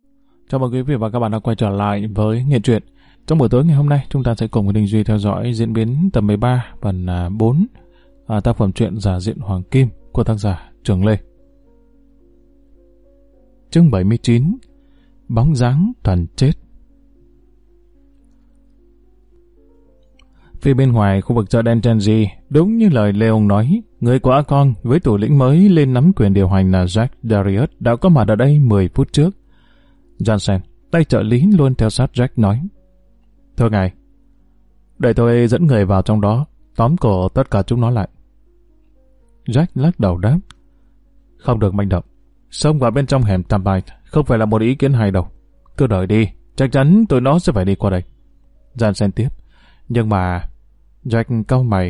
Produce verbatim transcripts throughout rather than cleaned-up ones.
Chào mừng quý vị và các bạn đã quay trở lại với Nghệ Truyện. Trong buổi tối ngày hôm nay, chúng ta sẽ cùng với Đình Duy theo dõi diễn biến tập mười ba phần bốn à, tác phẩm truyện Giả Diện Hoàng Kim của tác giả Trường Lê. Chương bảy mươi chín. Bóng dáng thần chết. Phía bên ngoài khu vực chợ đen Genji, đúng như lời Leon nói, người của Akon với thủ lĩnh mới lên nắm quyền điều hành là Jack Darius đã có mặt ở đây mười phút trước. Johnson, tay trợ lý luôn theo sát Jack nói: Thưa ngài, để tôi dẫn người vào trong đó, tóm cổ tất cả chúng nó lại. Jack lắc đầu đáp: Không được manh động. Xông vào bên trong hẻm Tampite không phải là một ý kiến hay đâu. Cứ đợi đi, chắc chắn tụi nó sẽ phải đi qua đây. Johnson tiếp: Nhưng mà... Jack cau mày.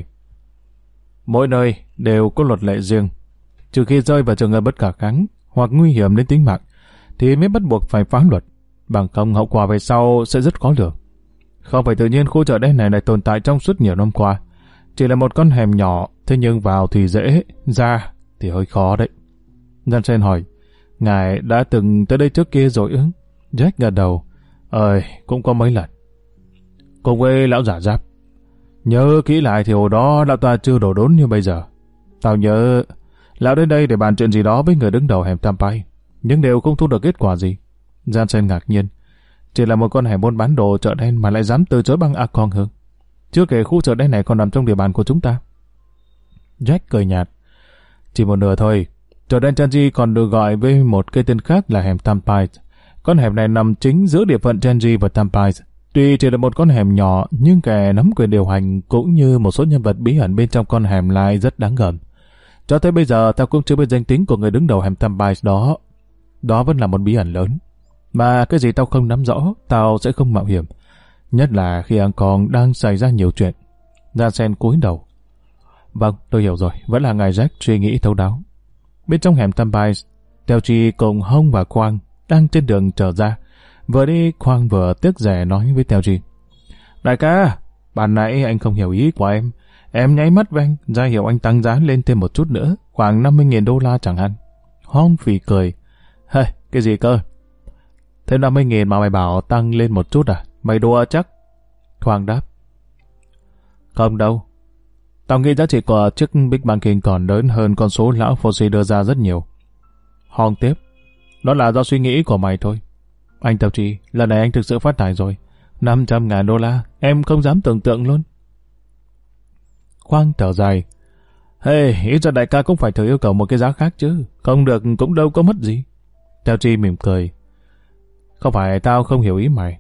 Mỗi nơi đều có luật lệ riêng. Trừ khi rơi vào trường hợp bất khả kháng hoặc nguy hiểm đến tính mạng thì mới bắt buộc phải phá luật, bằng không hậu quả về sau sẽ rất khó lường. Không phải tự nhiên khu chợ đen này lại tồn tại trong suốt nhiều năm qua. Chỉ là một con hẻm nhỏ, thế nhưng vào thì dễ, ra thì hơi khó đấy. Johnson hỏi: Ngài đã từng tới đây trước kia rồi ư? Jack gật đầu: Ơi, cũng có mấy lần. Cùng với lão giả giáp. Nhớ kỹ lại thì hồi đó lão ta chưa đổ đốn như bây giờ. Tao nhớ lão đến đây để bàn chuyện gì đó với người đứng đầu hẻm Tampay, nhưng đều không thu được kết quả gì. Johnson ngạc nhiên. Chỉ là một con hẻm buôn bán đồ chợ đen mà lại dám từ chối băng Akon hương. Chưa kể khu chợ đen này còn nằm trong địa bàn của chúng ta. Jack cười nhạt: Chỉ một nửa thôi. Chợ đen Genji còn được gọi với một cái tên khác là hẻm Tampay. Con hẻm này nằm chính giữa địa phận Genji và Tampay. Tuy chỉ là một con hẻm nhỏ, nhưng kẻ nắm quyền điều hành cũng như một số nhân vật bí ẩn bên trong con hẻm lại rất đáng gờm. Cho tới bây giờ, tao cũng chưa biết danh tính của người đứng đầu hẻm Tampay đó. Đó vẫn là một bí ẩn lớn. Mà cái gì tao không nắm rõ, tao sẽ không mạo hiểm. Nhất là khi Akon đang xảy ra nhiều chuyện. Jansen cúi đầu. Vâng, tôi hiểu rồi. Vẫn là ngài Jack suy nghĩ thấu đáo. Bên trong hẻm Tampay, Teochi cùng Hong và Quang đang trên đường trở ra. Vừa đi, Quang vừa tiếc rẻ nói với Teochi: Đại ca, ban nãy anh không hiểu ý của em. Em nháy mắt với anh, ra hiệu anh tăng giá lên thêm một chút nữa, khoảng năm mươi nghìn đô la chẳng hạn. Hong phì cười: Hey, cái gì cơ? Thêm năm mươi nghìn mà mày bảo tăng lên một chút à? Mày đùa chắc? Quang đáp: Không đâu. Tao nghĩ giá trị của chiếc Big Banking còn lớn hơn con số lão Foxy đưa ra rất nhiều. Hong tiếp: Đó là do suy nghĩ của mày thôi. Anh Teochi, lần này anh thực sự phát tài rồi. năm trăm ngàn đô la, em không dám tưởng tượng luôn. Quang thở dài: Hey, ý ra đại ca cũng phải thử yêu cầu một cái giá khác chứ. Không được cũng đâu có mất gì. Teochi mỉm cười: Không phải tao không hiểu ý mày,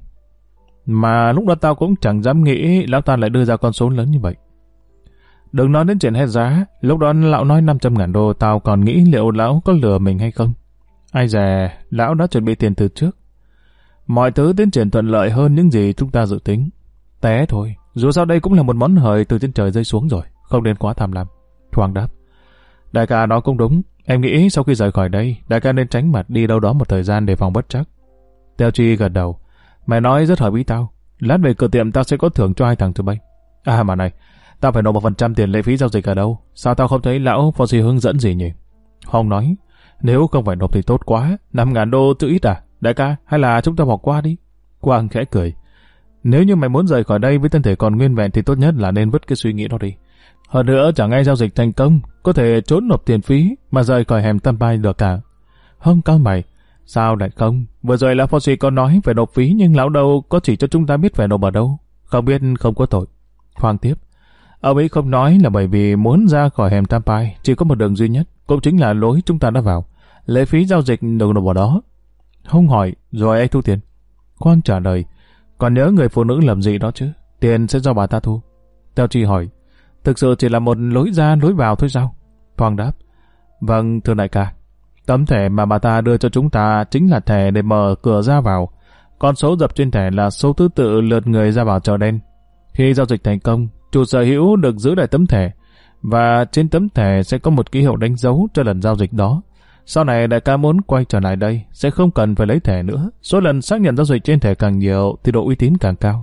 mà lúc đó tao cũng chẳng dám nghĩ lão ta lại đưa ra con số lớn như vậy. Đừng nói đến chuyện hết giá. Lúc đó lão nói năm trăm ngàn đô, tao còn nghĩ liệu lão có lừa mình hay không. Ai dè, lão đã chuẩn bị tiền từ trước. Mọi thứ tiến triển thuận lợi hơn những gì chúng ta dự tính. Té thôi, dù sao đây cũng là một món hời từ trên trời rơi xuống rồi, không nên quá tham lam. Thoáng đáp: Đại ca nói cũng đúng. Em nghĩ sau khi rời khỏi đây, đại ca nên tránh mặt đi đâu đó một thời gian để phòng bất trắc. Teochi gật đầu: Mày nói rất hợp ý tao. Lát về cửa tiệm tao sẽ có thưởng cho hai thằng tụi bay. À mà này, tao phải nộp một phần trăm tiền lệ phí giao dịch ở đâu? Sao tao không thấy lão Foxy hướng dẫn gì nhỉ? Hong nói: Nếu không phải nộp thì tốt quá. Năm ngàn đô chứ ít à? Đại ca, hay là chúng ta bỏ qua đi? Quang khẽ cười: Nếu như mày muốn rời khỏi đây với thân thể còn nguyên vẹn thì tốt nhất là nên vứt cái suy nghĩ đó đi. Hơn nữa chẳng ai giao dịch thành công có thể trốn nộp tiền phí mà rời khỏi hẻm Tampay được cả. Hong cao mày: Sao lại không? Vừa rồi lão Foxy có nói phải nộp phí, nhưng lão đâu có chỉ cho chúng ta biết phải nộp ở đâu. Không biết không có tội. Quang tiếp: Ông ấy không nói là bởi vì muốn ra khỏi hẻm Tampay chỉ có một đường duy nhất, cũng chính là lối chúng ta đã vào. Lệ phí giao dịch đừng nộp vào đó. Hong hỏi: Rồi ai thu tiền? Quang trả lời: Còn nhớ người phụ nữ làm gì đó chứ? Tiền sẽ do bà ta thu. Teochi hỏi: Thực sự chỉ là một lối ra lối vào thôi sao? Quang đáp: Vâng, thưa đại ca. Tấm thẻ mà bà ta đưa cho chúng ta chính là thẻ để mở cửa ra vào. Con số dập trên thẻ là số thứ tự lượt người ra vào chợ đen. Khi giao dịch thành công, chủ sở hữu được giữ lại tấm thẻ, và trên tấm thẻ sẽ có một ký hiệu đánh dấu cho lần giao dịch đó. Sau này đại ca muốn quay trở lại đây sẽ không cần phải lấy thẻ nữa. Số lần xác nhận giao dịch trên thẻ càng nhiều thì độ uy tín càng cao.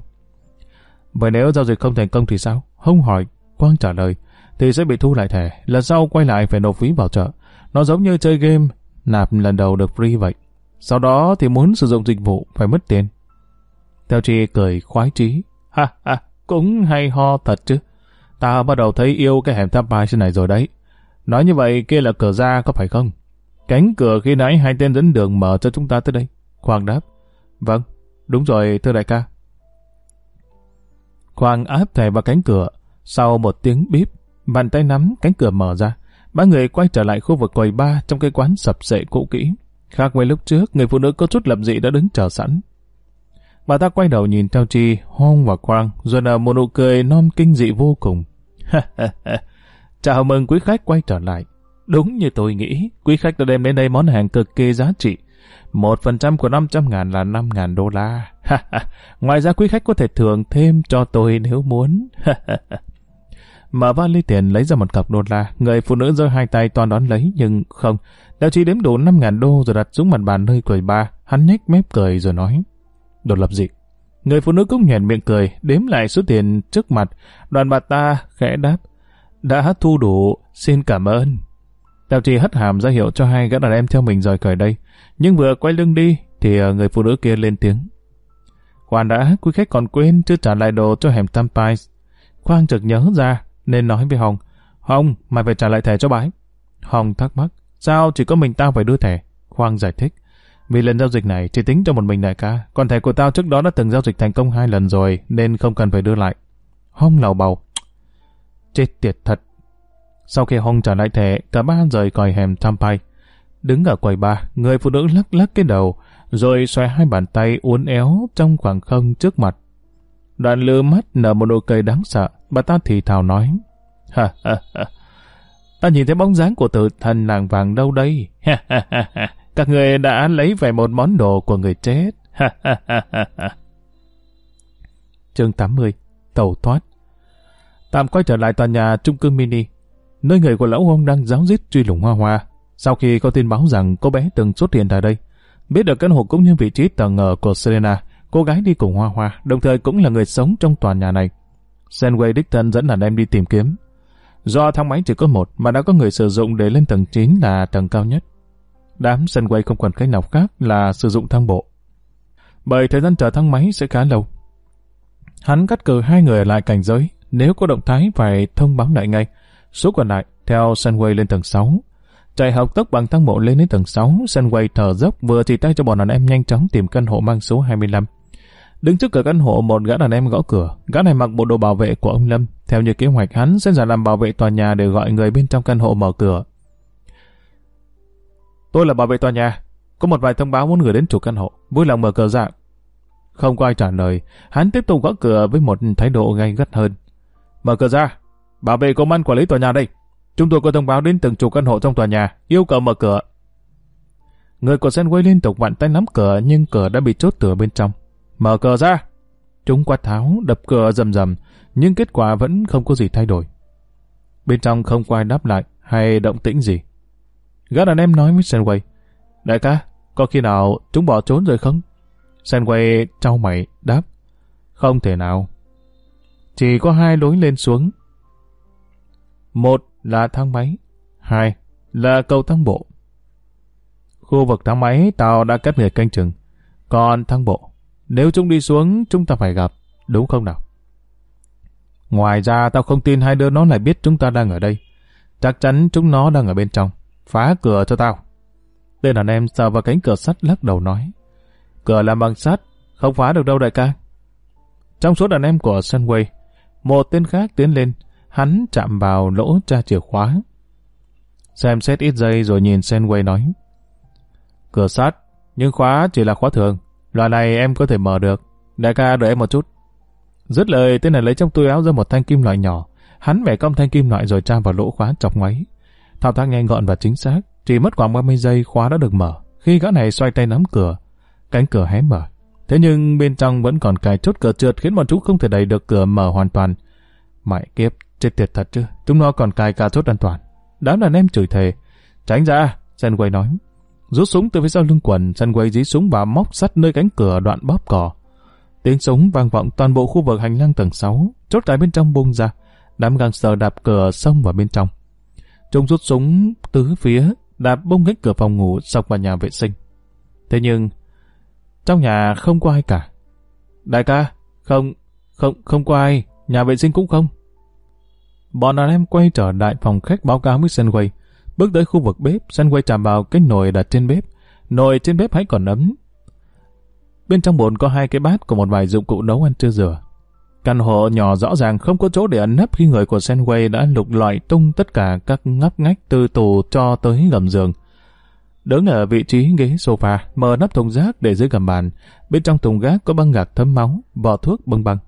Vậy nếu giao dịch không thành công thì sao? Hong hỏi. Quang trả lời: Thì sẽ bị thu lại thẻ. Lần sau quay lại phải nộp phí vào chợ. Nó giống như chơi game nạp lần đầu được free vậy. Sau đó thì muốn sử dụng dịch vụ phải mất tiền. Theo Chi cười khoái chí. Ha ha, cũng hay ho thật chứ. Ta bắt đầu thấy yêu cái hẻm tháp bài này rồi đấy. Nói như vậy kia là cửa ra có phải không? Cánh cửa khi nãy hai tên dẫn đường mở cho chúng ta tới đây. Khoang đáp. Vâng, đúng rồi thưa đại ca. Khoang áp thẻ vào cánh cửa. Sau một tiếng bíp, bàn tay nắm cánh cửa mở ra. Ba người quay trở lại khu vực quầy bar trong cái quán sập sệ cũ kỹ. Khác với lúc trước, người phụ nữ có chút lập dị đã đứng chờ sẵn. Bà ta quay đầu nhìn theo Chi, Hong và Quang, rồi nở một nụ cười non kinh dị vô cùng. Chào mừng quý khách quay trở lại. Đúng như tôi nghĩ, quý khách đã đem đến đây món hàng cực kỳ giá trị. Một phần trăm của năm trăm ngàn là năm ngàn đô la. Ngoài ra quý khách có thể thưởng thêm cho tôi nếu muốn. Mở vali tiền lấy ra một cọc đô la, người phụ nữ giơ hai tay toan đón lấy nhưng không. Đào Chi đếm đủ năm ngàn đô rồi đặt xuống mặt bàn nơi quầy bar, hắn nhếch mép cười rồi nói. Đồ lập dị. Người phụ nữ cũng nhoẻn miệng cười, đếm lại số tiền trước mặt, đoàn bà ta khẽ đáp. Đã thu đủ, xin cảm ơn. Đào Chi hất hàm ra hiệu cho hai gã đàn em theo mình rời khỏi đây, nhưng vừa quay lưng đi thì người phụ nữ kia lên tiếng. Khoan đã, quý khách còn quên chưa trả lại đồ cho hẻm Tampines. Khoan chợt nhớ ra nên nói với Hồng. Hồng, mày phải trả lại thẻ cho bái. Hồng thắc mắc, sao chỉ có mình tao phải đưa thẻ? Khoan giải thích. Vì lần giao dịch này chỉ tính cho một mình đại ca, còn thẻ của tao trước đó đã từng giao dịch thành công hai lần rồi nên không cần phải đưa lại. Hồng lầu bầu. Chết tiệt thật. Sau khi Hồng trả lại thẻ, cả ba rời khỏi hẻm Tampines. Đứng ở quầy bar, người phụ nữ lắc lắc cái đầu, rồi xoay hai bàn tay uốn éo trong khoảng không trước mặt. Đoạn lư mắt nở một nụ cười đáng sợ, bà ta thì thào nói. Ha ha ha. Ta nhìn thấy bóng dáng của tử thần làng vàng đâu đây? Ha ha ha ha. Các người đã lấy về một món đồ của người chết. Ha ha ha ha. Chương tám mươi. Tẩu thoát. Tạm quay trở lại tòa nhà chung cư mini, nơi người của lão Hông đang ráo rít truy lùng Hoa Hoa. Sau khi có tin báo rằng cô bé từng xuất hiện tại đây, biết được căn hộ cũng như vị trí tầng ở của Serena, cô gái đi cùng Hoa Hoa, đồng thời cũng là người sống trong tòa nhà này. Senway đích thân dẫn đàn em đi tìm kiếm. Do thang máy chỉ có một mà đã có người sử dụng để lên tầng chín là tầng cao nhất. Đám Senway không còn cách nào khác là sử dụng thang bộ, bởi thời gian chờ thang máy sẽ khá lâu. Hắn cắt cử hai người ở lại cảnh giới, nếu có động thái phải thông báo lại ngay. Số còn lại theo Senway lên tầng sáu. Chạy học tốc bằng thang bộ lên đến tầng sáu, Senway thở dốc vừa chỉ tay cho bọn đàn em nhanh chóng tìm căn hộ mang số hai mươi lăm. Đứng trước cửa căn hộ, một gã đàn em gõ cửa. Gã này mặc bộ đồ bảo vệ của ông Lâm. Theo như kế hoạch, hắn sẽ giả làm bảo vệ tòa nhà để gọi người bên trong căn hộ mở cửa. Tôi là bảo vệ tòa nhà, có một vài thông báo muốn gửi đến chủ căn hộ, vui lòng mở cửa ra. Không có ai trả lời, hắn tiếp tục gõ cửa với một thái độ gay gắt hơn. Mở cửa ra, bảo vệ công an quản lý tòa nhà đây. Chúng tôi có thông báo đến từng chủ căn hộ trong tòa nhà, yêu cầu mở cửa. Người của Senway liên tục vặn tay nắm cửa, nhưng cửa đã bị chốt từ bên trong. Mở cửa ra! Chúng quát tháo, đập cửa rầm rầm, nhưng kết quả vẫn không có gì thay đổi. Bên trong không có ai đáp lại hay động tĩnh gì. Gã đàn em nói với Senway. Đại ca, có khi nào chúng bỏ trốn rồi không? Senway trao mày đáp. Không thể nào. Chỉ có hai lối lên xuống. Một là thang máy, hai là cầu thang bộ. Khu vực thang máy tao đã cắt người canh chừng. Còn thang bộ, nếu chúng đi xuống chúng ta phải gặp, đúng không nào? Ngoài ra tao không tin hai đứa nó lại biết chúng ta đang ở đây. Chắc chắn chúng nó đang ở bên trong. Phá cửa cho tao. Tên đàn em sờ vào cánh cửa sắt lắc đầu nói. Cửa làm bằng sắt, không phá được đâu đại ca. Trong số đàn em của Sunway, một tên khác tiến lên. Hắn chạm vào lỗ tra chìa khóa. Xem xét ít giây rồi nhìn Senway nói. Cửa sắt, nhưng khóa chỉ là khóa thường. Loại này em có thể mở được. Đại ca đợi em một chút. Dứt lời, tên này lấy trong túi áo ra một thanh kim loại nhỏ. Hắn bẻ cong thanh kim loại rồi tra vào lỗ khóa chọc ngoáy. Thao tác nhanh gọn và chính xác. Chỉ mất khoảng ba mươi giây khóa đã được mở. Khi gã này xoay tay nắm cửa, cánh cửa hé mở. Thế nhưng bên trong vẫn còn cài chốt cửa trượt khiến bọn chúng không thể đẩy được cửa mở hoàn toàn. Mẹ kiếp, chết tiệt thật chứ. Chúng nó còn cài cả chốt an toàn. Đám đàn em chửi thề. Tránh ra, Senway nói. Rút súng từ phía sau lưng quần, Senway dí súng và móc sắt nơi cánh cửa đoạn bóp cò. Tiếng súng vang vọng toàn bộ khu vực hành lang tầng sáu. Chốt cài bên trong bung ra. Đám gangster đạp cửa xông vào bên trong. Chúng rút súng tứ phía, đạp bung hết cửa phòng ngủ, xộc vào nhà vệ sinh. Thế nhưng, trong nhà không có ai cả. Đại ca, không, không, không có ai, nhà vệ sinh cũng không. Bọn đàn em quay trở lại phòng khách báo cáo với Sunway. Bước tới khu vực bếp, Sunway chạm vào cái nồi đặt trên bếp. Nồi trên bếp hãy còn ấm. Bên trong bồn có hai cái bát của một vài dụng cụ nấu ăn chưa rửa. Căn hộ nhỏ rõ ràng không có chỗ để ẩn nấp khi người của Sunway đã lục lọi tung tất cả các ngóc ngách từ tủ cho tới gầm giường. Đứng ở vị trí ghế sofa, mở nắp thùng rác để dưới gầm bàn. Bên trong thùng rác có băng gạc thấm máu, vỏ thuốc bưng băng.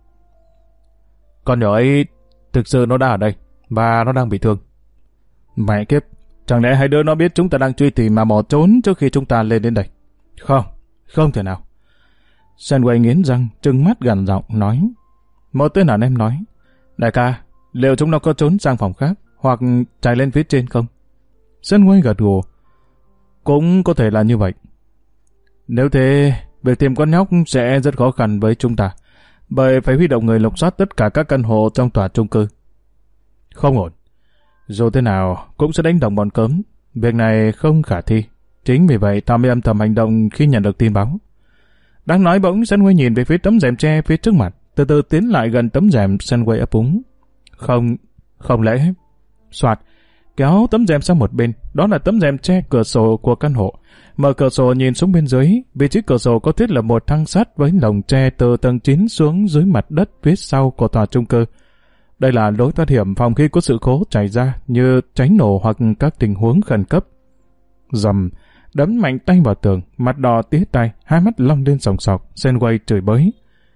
Con nhỏ ấy thực sự nó đã ở đây và nó đang bị thương. Mẹ kiếp, chẳng lẽ hai đứa nó biết chúng ta đang truy tìm mà bỏ trốn trước khi chúng ta lên đến đây? Không, không thể nào. Sunway nghiến răng, trừng mắt gằn giọng nói. Một tên đàn em nói, đại ca, liệu chúng nó có trốn sang phòng khác hoặc chạy lên phía trên không? Sunway gật gù. Cũng có thể là như vậy. Nếu thế, việc tìm con nhóc sẽ rất khó khăn với chúng ta, bởi phải huy động người lục soát tất cả các căn hộ trong tòa chung cư. Không ổn. Dù thế nào cũng sẽ đánh động bọn cớm. Việc này không khả thi. Chính vì vậy ta mới âm thầm hành động khi nhận được tin báo. Đang nói bỗng Sunway nhìn về phía tấm rèm tre phía trước mặt, từ từ tiến lại gần tấm rèm. Sunway ấp úng. Không, không lẽ... Soạt, kéo tấm rèm sang một bên. Đó là tấm rèm tre cửa sổ của căn hộ. Mở cửa sổ nhìn xuống bên dưới, vị trí cửa sổ có thiết lập một thang sắt với lồng tre từ tầng chín xuống dưới mặt đất phía sau của tòa chung cư. Đây là lối thoát hiểm phòng khi có sự cố xảy ra như cháy nổ hoặc các tình huống khẩn cấp. Dầm, đấm mạnh tay vào tường, mặt đỏ tía tai, hai mắt long lên sòng sọc. Sunway chửi bới.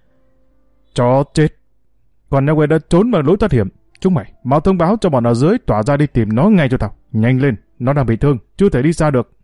Chó chết! Còn nếu quay đã trốn bằng lối thoát hiểm, chúng mày mau thông báo cho bọn ở dưới tỏa ra đi tìm nó ngay cho tao. Nhanh lên, nó đang bị thương, chưa thể đi xa được.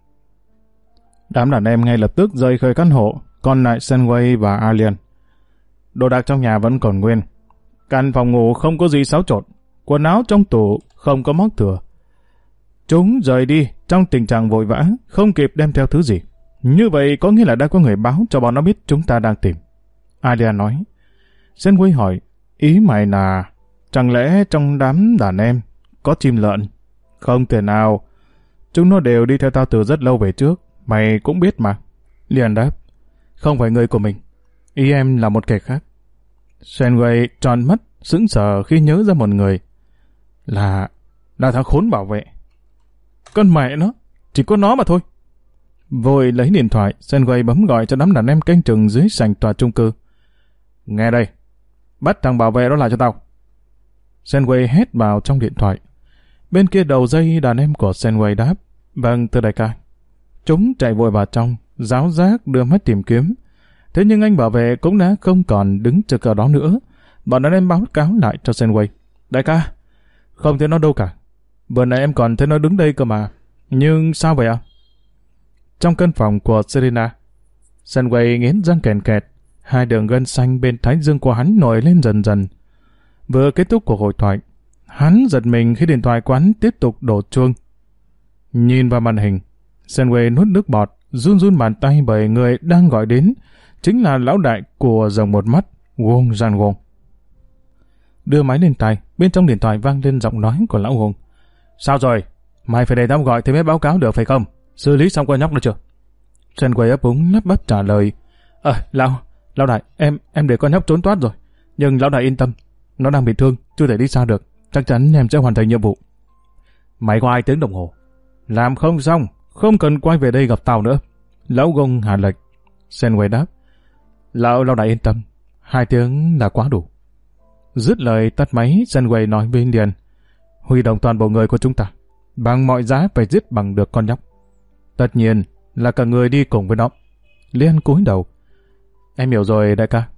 Đám đàn em ngay lập tức rời khỏi căn hộ, còn lại Sunway và Alien. Đồ đạc trong nhà vẫn còn nguyên. Căn phòng ngủ không có gì xáo trộn, quần áo trong tủ không có móc thừa. Chúng rời đi trong tình trạng vội vã, không kịp đem theo thứ gì. Như vậy có nghĩa là đã có người báo cho bọn nó biết chúng ta đang tìm. Alien nói. Sunway hỏi, ý mày là chẳng lẽ trong đám đàn em có chim lợn? Không thể nào. Chúng nó đều đi theo tao từ rất lâu về trước. Mày cũng biết mà. Liền đáp. Không phải người của mình. Ý em là một kẻ khác. Sunway tròn mắt, sững sờ khi nhớ ra một người. Là... là thằng khốn bảo vệ. Con mẹ nó, chỉ có nó mà thôi. Vội lấy điện thoại, Sunway bấm gọi cho đám đàn em canh chừng dưới sảnh tòa chung cư. Nghe đây, bắt thằng bảo vệ đó lại cho tao. Sunway hét vào trong điện thoại. Bên kia đầu dây đàn em của Sunway đáp. Vâng, thưa đại ca. Chúng chạy vội vào trong, ráo rác đưa mắt tìm kiếm. Thế nhưng anh bảo vệ cũng đã không còn đứng trước cửa đó nữa. Bọn đàn em báo cáo lại cho Sunway. Đại ca, không thấy nó đâu cả. Vừa nãy em còn thấy nó đứng đây cơ mà. Nhưng sao vậy ạ? À? Trong căn phòng của Serena, Sunway nghiến răng kèn kẹt. Hai đường gân xanh bên thái dương của hắn nổi lên dần dần. Vừa kết thúc cuộc hội thoại, hắn giật mình khi điện thoại quán tiếp tục đổ chuông. Nhìn vào màn hình, Sunway nuốt nước bọt, run run bàn tay bởi người đang gọi đến chính là lão đại của dòng một mắt, Wong Jan-wong. Đưa máy lên tai, bên trong điện thoại vang lên giọng nói của lão Wong. Sao rồi? Mày phải để tao gọi thì mới báo cáo được phải không? Xử lý xong con nhóc nữa chưa? Sunway ấp úng lắp bắp trả lời. Ờ, à, lão, lão đại, em em để con nhóc trốn thoát rồi. Nhưng lão đại yên tâm, nó đang bị thương, chưa thể đi xa được. Chắc chắn em sẽ hoàn thành nhiệm vụ. Mày có hai tiếng đồng hồ. Làm không xong, không cần quay về đây gặp tao nữa. Lão Gông hạ lệnh. Sunway đáp. Lão, lão đại yên tâm, hai tiếng là quá đủ. Dứt lời tắt máy, Sunway nói với Indian. Huy động toàn bộ người của chúng ta. Bằng mọi giá phải giết bằng được con nhóc. Tất nhiên là cả người đi cùng với nó. Liên cúi đầu. Em hiểu rồi đại ca.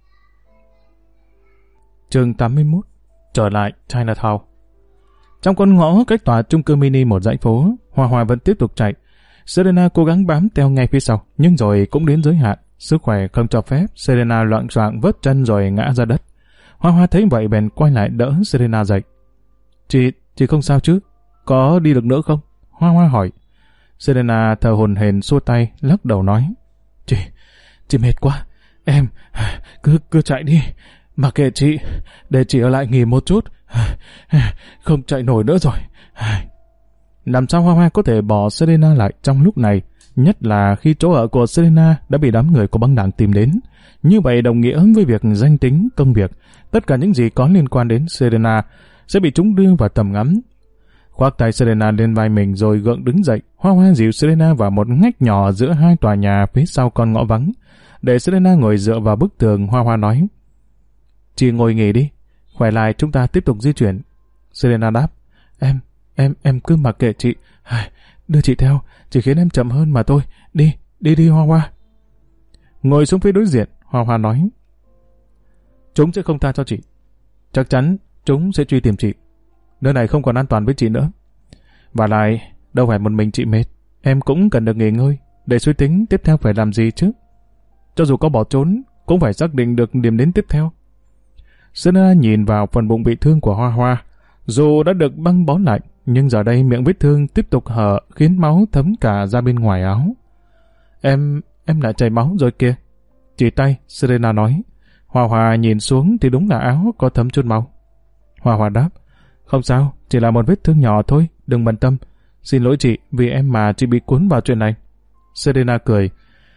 Chương tám mươi mốt. Trở lại Chinatown. Trong con ngõ cách tòa chung cư mini một dãy phố, Hoa Hoa vẫn tiếp tục chạy. Serena cố gắng bám theo ngay phía sau, nhưng rồi cũng đến giới hạn. Sức khỏe không cho phép, Serena loạng choạng vấp chân rồi ngã ra đất. Hoa Hoa thấy vậy bèn quay lại đỡ Serena dậy. Chị, chị không sao chứ? Có đi được nữa không? Hoa Hoa hỏi. Serena thở hổn hển xua tay, lắc đầu nói. Chị, chị mệt quá. Em, cứ, cứ chạy đi. Mặc kệ chị, để chị ở lại nghỉ một chút. Không chạy nổi nữa rồi. Làm sao Hoa Hoa có thể bỏ Serena lại trong lúc này? Nhất là khi chỗ ở của Serena đã bị đám người của băng đảng tìm đến. Như vậy đồng nghĩa với việc danh tính, công việc, tất cả những gì có liên quan đến Serena sẽ bị chúng đưa vào tầm ngắm. Khoác tay Serena lên vai mình rồi gượng đứng dậy, Hoa Hoa dìu Serena vào một ngách nhỏ giữa hai tòa nhà phía sau con ngõ vắng. Để Serena ngồi dựa vào bức tường, Hoa Hoa nói: "Chị ngồi nghỉ đi, khỏe lại chúng ta tiếp tục di chuyển." Serena đáp: Em, em, em cứ mặc kệ chị. Đưa chị theo, chỉ khiến em chậm hơn mà thôi. Đi, đi đi Hoa Hoa. Ngồi xuống phía đối diện, Hoa Hoa nói: "Chúng sẽ không tha cho chị. Chắc chắn chúng sẽ truy tìm chị. Nơi này không còn an toàn với chị nữa. Và lại, đâu phải một mình chị mệt. Em cũng cần được nghỉ ngơi, để suy tính tiếp theo phải làm gì chứ. Cho dù có bỏ trốn, cũng phải xác định được điểm đến tiếp theo." Serena nhìn vào phần bụng bị thương của Hoa Hoa. Dù đã được băng bó lại, nhưng giờ đây miệng vết thương tiếp tục hở, khiến máu thấm cả ra bên ngoài áo. Em, em lại chảy máu rồi kìa." Chỉ tay, Serena nói. Hoa Hoa nhìn xuống thì đúng là áo có thấm chút máu. Hoa Hoa đáp: "Không sao, chỉ là một vết thương nhỏ thôi, đừng bận tâm. Xin lỗi chị, vì em mà chị bị cuốn vào chuyện này." Serena cười: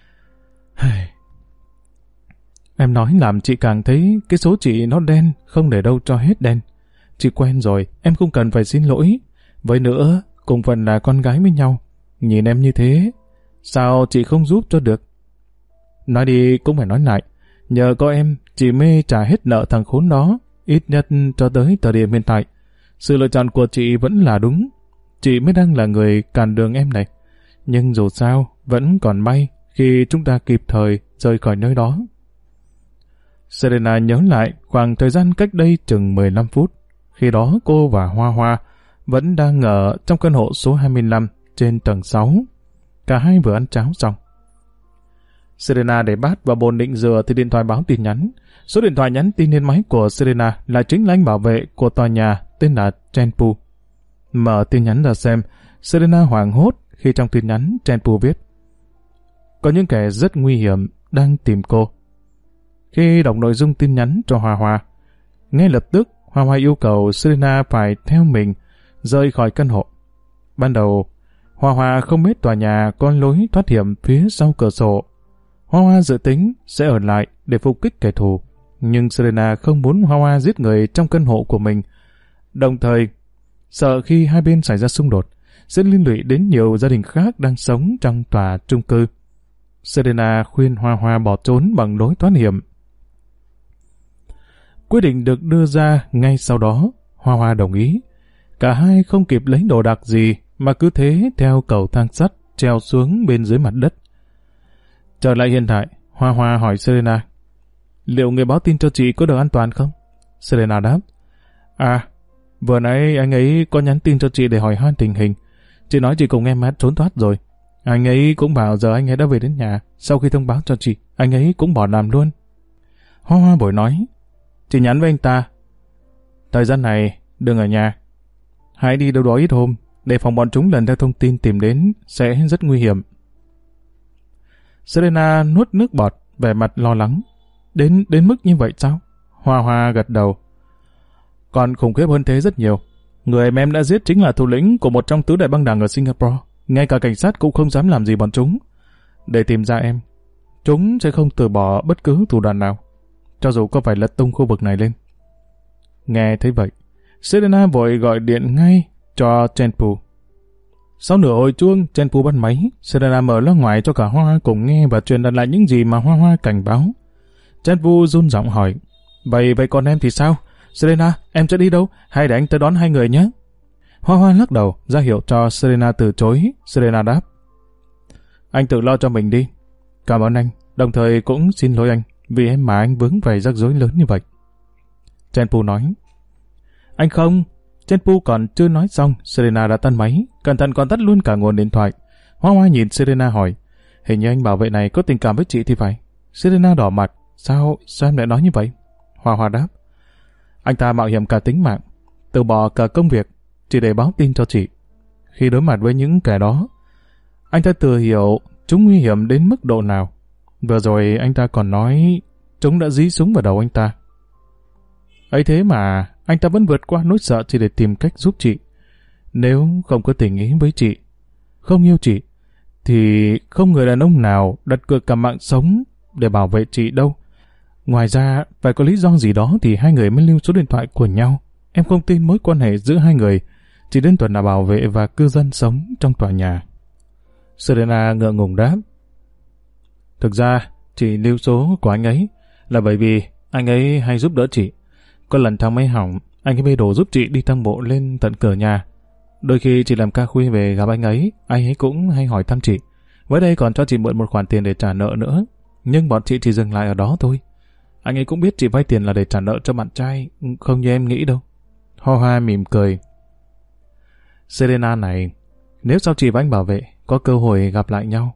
"Em nói làm chị càng thấy cái số chị nó đen, không để đâu cho hết đen. Chị quen rồi, em không cần phải xin lỗi. Với nữa, cùng phần là con gái với nhau. Nhìn em như thế, sao chị không giúp cho được?" Nói đi cũng phải nói lại. Nhờ có em, chị mê trả hết nợ thằng khốn đó, ít nhất cho tới thời điểm hiện tại. Sự lựa chọn của chị vẫn là đúng. Chị mới đang là người cản đường em này. Nhưng dù sao, vẫn còn may khi chúng ta kịp thời rời khỏi nơi đó. Serena nhớ lại khoảng thời gian cách đây chừng mười lăm phút. Khi đó cô và Hoa Hoa vẫn đang ở trong căn hộ số hai mươi lăm trên tầng sáu. Cả hai vừa ăn cháo xong. Serena để bát vào bồn định rửa thì điện thoại báo tin nhắn. Số điện thoại nhắn tin lên máy của Serena là chính là anh bảo vệ của tòa nhà tên là Chenpu. Mở tin nhắn ra xem, Serena hoảng hốt khi trong tin nhắn Chenpu viết: "Có những kẻ rất nguy hiểm đang tìm cô." Khi đọc nội dung tin nhắn cho Hoa Hoa, ngay lập tức Hoa Hoa yêu cầu Serena phải theo mình rời khỏi căn hộ. Ban đầu, Hoa Hoa không biết tòa nhà có lối thoát hiểm phía sau cửa sổ. Hoa Hoa dự tính sẽ ở lại để phục kích kẻ thù, nhưng Serena không muốn Hoa Hoa giết người trong căn hộ của mình. Đồng thời, sợ khi hai bên xảy ra xung đột, sẽ liên lụy đến nhiều gia đình khác đang sống trong tòa chung cư. Serena khuyên Hoa Hoa bỏ trốn bằng lối thoát hiểm. Quyết định được đưa ra ngay sau đó, Hoa Hoa đồng ý. Cả hai không kịp lấy đồ đạc gì mà cứ thế theo cầu thang sắt treo xuống bên dưới mặt đất. Trở lại hiện tại, Hoa Hoa hỏi Serena: "Liệu người báo tin cho chị có được an toàn không?" Serena đáp: "À, vừa nãy anh ấy có nhắn tin cho chị để hỏi han tình hình. Chị nói chị cùng em hát trốn thoát rồi. Anh ấy cũng bảo giờ anh ấy đã về đến nhà. Sau khi thông báo cho chị, anh ấy cũng bỏ làm luôn." Hoa Hoa bồi nói: "Chị nhắn với anh ta: thời gian này đừng ở nhà. Hãy đi đâu đó ít hôm, để phòng bọn chúng lần theo thông tin tìm đến sẽ rất nguy hiểm." Serena nuốt nước bọt, vẻ mặt lo lắng. Đến đến mức như vậy sao? Hoa Hoa gật đầu. "Còn khủng khiếp hơn thế rất nhiều. Người mà em đã giết chính là thủ lĩnh của một trong tứ đại băng đảng ở Singapore. Ngay cả cảnh sát cũng không dám làm gì bọn chúng. Để tìm ra em, chúng sẽ không từ bỏ bất cứ thủ đoạn nào, cho dù có phải lật tung khu vực này lên." Nghe thấy vậy, Serena vội gọi điện ngay cho Chenpu. Sau nửa hồi chuông, Chenpu bắt máy. Serena mở loa ngoài cho cả Hoa Hoa cùng nghe và truyền đạt lại những gì mà Hoa Hoa cảnh báo. Chenpu run giọng hỏi: Vậy vậy còn em thì sao? Serena, em sẽ đi đâu? Hay để anh tới đón hai người nhé?" Hoa Hoa lắc đầu, ra hiệu cho Serena từ chối. Serena đáp: "Anh tự lo cho mình đi. Cảm ơn anh, đồng thời cũng xin lỗi anh, vì em mà anh vướng phải rắc rối lớn như vậy." Chenpu nói: "Anh không." Chenpu còn chưa nói xong, Serena đã tắt máy, cẩn thận còn tắt luôn cả nguồn điện thoại. Hoa Hoa nhìn Serena hỏi: "Hình như anh bảo vệ này có tình cảm với chị thì phải." Serena đỏ mặt: Sao, sao em lại nói như vậy?" Hoa Hoa đáp: "Anh ta mạo hiểm cả tính mạng, từ bỏ cả công việc, chỉ để báo tin cho chị. Khi đối mặt với những kẻ đó, anh ta thừa hiểu chúng nguy hiểm đến mức độ nào. Vừa rồi anh ta còn nói chúng đã dí súng vào đầu anh ta. Ấy thế mà anh ta vẫn vượt qua nỗi sợ chỉ để tìm cách giúp chị. Nếu không có tình ý với chị, không yêu chị, thì không người đàn ông nào đặt cược cả mạng sống để bảo vệ chị đâu. Ngoài ra, phải có lý do gì đó thì hai người mới lưu số điện thoại của nhau. Em không tin mối quan hệ giữa hai người, chỉ đơn thuần là bảo vệ và cư dân sống trong tòa nhà. Serena ngượng ngùng đáp. Thực ra, chị lưu số của anh ấy là bởi vì anh ấy hay giúp đỡ chị. Có lần thang máy hỏng, anh ấy bê đồ giúp chị đi thang bộ lên tận cửa nhà. Đôi khi chị làm ca khuya về gặp anh ấy, anh ấy cũng hay hỏi thăm chị. Với đây còn cho chị mượn một khoản tiền để trả nợ nữa. Nhưng bọn chị chỉ dừng lại ở đó thôi. Anh ấy cũng biết chị vay tiền là để trả nợ cho bạn trai, không như em nghĩ đâu. Ho Hoa mỉm cười. Serena này, nếu sau chị và anh bảo vệ có cơ hội gặp lại nhau,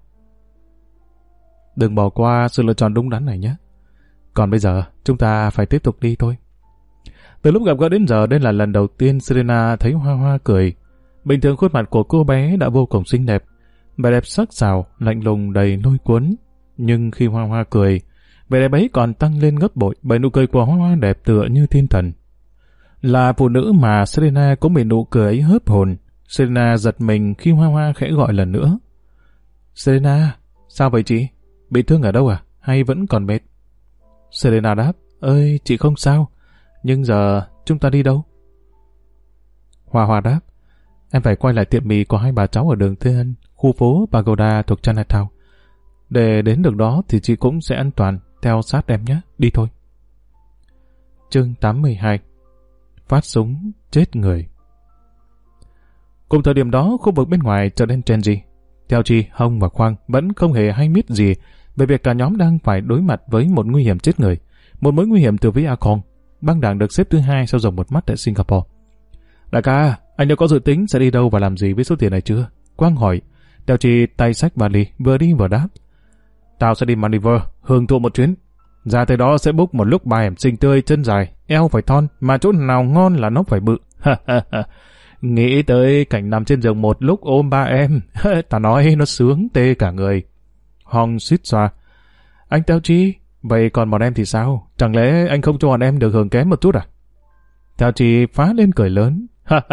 đừng bỏ qua sự lựa chọn đúng đắn này nhé. Còn bây giờ, chúng ta phải tiếp tục đi thôi. Từ lúc gặp gỡ đến giờ, đây là lần đầu tiên Serena thấy Hoa Hoa cười. Bình thường khuôn mặt của cô bé đã vô cùng xinh đẹp. Vẻ đẹp sắc sảo, lạnh lùng đầy lôi cuốn. Nhưng khi Hoa Hoa cười, vẻ đẹp ấy còn tăng lên gấp bội bởi nụ cười của Hoa Hoa đẹp tựa như thiên thần. Là phụ nữ mà Serena cũng bị nụ cười ấy hớp hồn. Serena giật mình khi Hoa Hoa khẽ gọi lần nữa. Serena, sao vậy chị? Bị thương ở đâu à? Hay vẫn còn mệt? Serena đáp, ơi chị không sao. Nhưng giờ chúng ta đi đâu? Hoa Hoa đáp, em phải quay lại tiệm mì của hai bà cháu ở đường Thế Ân, khu phố Pagoda thuộc Chinatown. Để đến được đó thì chị cũng sẽ an toàn, theo sát em nhé, đi thôi. Chương tám mươi hai. Phát súng chết người. Cùng thời điểm đó, khu vực bên ngoài chợ đen Trendy, theo Chi, Hồng và Khoang vẫn không hề hay biết gì về việc cả nhóm đang phải đối mặt với một nguy hiểm chết người, một mối nguy hiểm từ phía Akon, băng đảng được xếp thứ hai sau dòng một mắt tại Singapore. Đại ca, anh đã có dự tính sẽ đi đâu và làm gì với số tiền này chưa? Quang hỏi. Theo Chi tay xách vali, vừa đi vừa đáp. Tao sẽ đi Maldives, hưởng thụ một chuyến. Ra tới đó sẽ book một lúc ba em xinh tươi, chân dài, eo phải thon, mà chỗ nào ngon là nó phải bự. Nghĩ tới cảnh nằm trên giường một lúc ôm ba em, ta nói nó sướng tê cả người. Hong suýt xoa. Anh Teo Chi, vậy còn bọn em thì sao? Chẳng lẽ anh không cho bọn em được hưởng kém một chút à? Teo Chi phá lên cười lớn.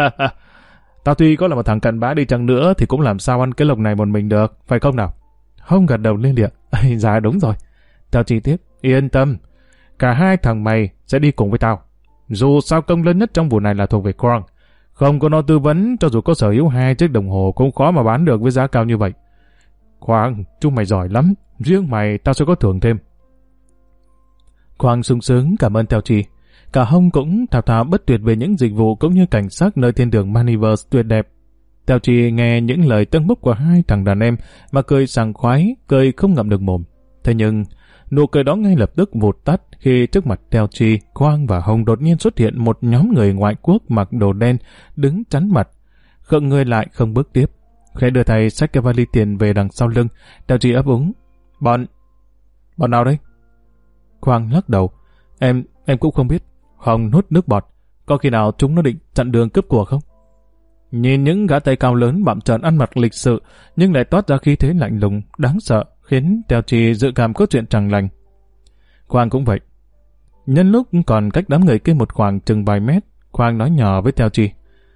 Tao tuy có là một thằng cặn bã đi chăng nữa thì cũng làm sao ăn cái lộc này một mình được, phải không nào? Hong gật đầu lên điện. Dạ đúng rồi. Teo Chi tiếp. Yên tâm, cả hai thằng mày sẽ đi cùng với tao. Dù sao công lớn nhất trong vụ này là thuộc về Quang. Không có nó tư vấn, cho dù có sở hữu hai chiếc đồng hồ cũng khó mà bán được với giá cao như vậy. Quang, chúng mày giỏi lắm, riêng mày tao sẽ có thưởng thêm. Quang sung sướng cảm ơn Teo Chi. Cả Hong cũng thao thao bất tuyệt về những dịch vụ cũng như cảnh sắc nơi thiên đường Maldives tuyệt đẹp. Teo Chi nghe những lời tân bốc của hai thằng đàn em mà cười sảng khoái, cười không ngậm được mồm. Thế nhưng nụ cười đó ngay lập tức vụt tắt khi trước mặt Teo Chi, Quang và Hồng đột nhiên xuất hiện một nhóm người ngoại quốc mặc đồ đen đứng chắn mặt, khựng người lại không bước tiếp. Khẽ đưa tay xách cái vali tiền về đằng sau lưng. Teo Chi ấp úng. Bọn... bọn nào đấy? Quang lắc đầu. Em... em cũng không biết. Hồng nuốt nước bọt. Có khi nào chúng nó định chặn đường cướp của không? Nhìn những gã tay cao lớn bặm trợn ăn mặc lịch sự nhưng lại toát ra khí thế lạnh lùng, đáng sợ, khiến Teo Chi dự cảm có chuyện chẳng lành. Quang cũng vậy. Nhân lúc còn cách đám người kia một khoảng chừng vài mét, Quang nói nhỏ với Teo Chi.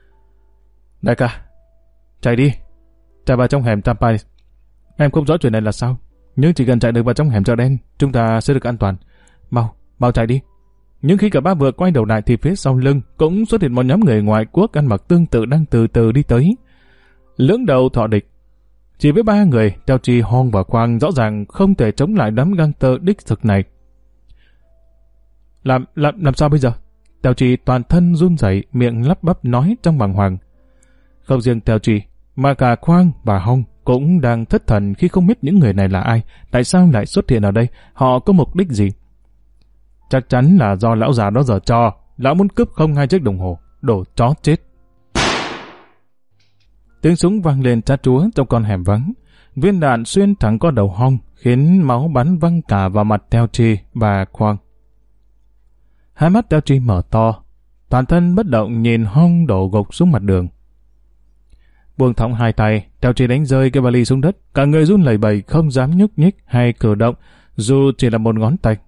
Đại ca, chạy đi, chạy vào trong hẻm Tampai. Em không rõ chuyện này là sao, nhưng chỉ cần chạy được vào trong hẻm chợ đen, chúng ta sẽ được an toàn. Mau, mau chạy đi. Nhưng khi cả ba vừa quay đầu lại thì phía sau lưng cũng xuất hiện một nhóm người ngoại quốc ăn mặc tương tự đang từ từ đi tới. Lưỡng đầu thọ địch. Chỉ với ba người, Teo Chi, Hong và Quang rõ ràng không thể chống lại đám gangster đích thực này. Làm, làm, làm sao bây giờ? Teo Chi toàn thân run rẩy, miệng lắp bắp nói trong bàng hoàng. Không riêng Teo Chi, mà cả Quang và Hong cũng đang thất thần khi không biết những người này là ai, tại sao lại xuất hiện ở đây, họ có mục đích gì. Chắc chắn là do lão già đó giở trò, lão muốn cướp không hai chiếc đồng hồ, đổ chó chết. Tiếng súng vang lên chát chúa trong con hẻm vắng. Viên đạn xuyên thẳng qua đầu Hong, khiến máu bắn văng cả vào mặt Teo Chi và Quang. Hai mắt Teo Chi mở to, toàn thân bất động nhìn Hong đổ gục xuống mặt đường. Buông thõng hai tay, Teo Chi đánh rơi cái vali xuống đất, cả người run lẩy bẩy không dám nhúc nhích hay cử động, dù chỉ là một ngón tay.